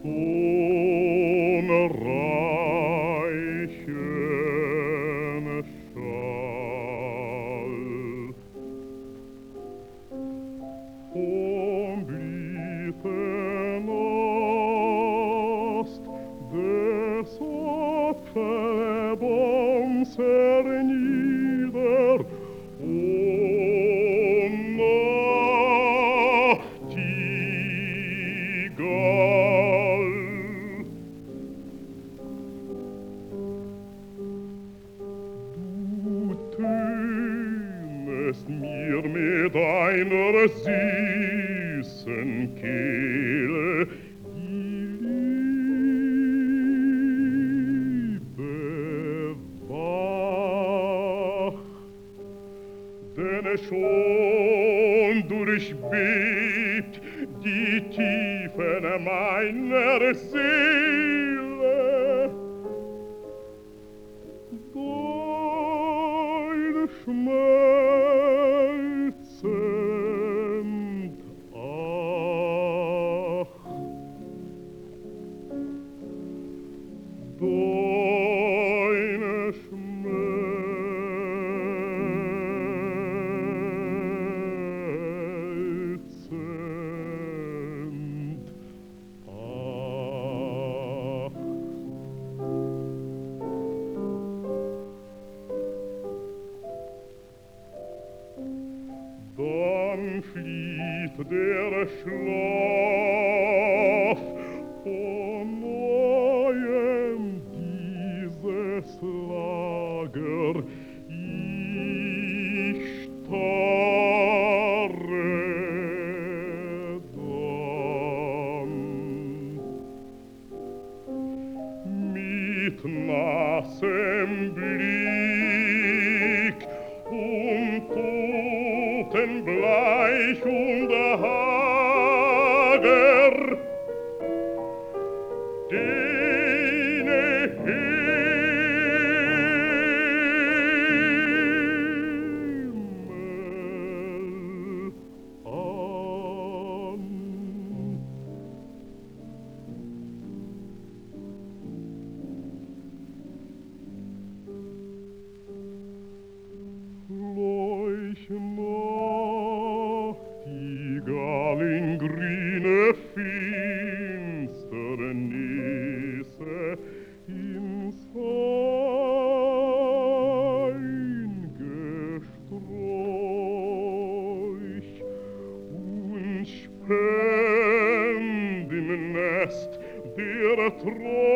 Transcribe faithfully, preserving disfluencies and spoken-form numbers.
ohne reichen Schall. Vom Blüten Ost des Opferbaums hernieder, o Nachtigall. Du tönest mir mit deiner süßen Kehle die Liebe wach, denn schon durchbebt die Tiefen meiner Seele. Dein schmelzend Ach, dein schmelzend Ach. Dann flieht der Schlaf von neuem dieses Lager. Ich starre dann mit nassem Blick und totenbleich und hager, den Himmel an. Leuch Nachtigall in grüne Finsternisse ins Eingesträuch und spend im Nest der Träume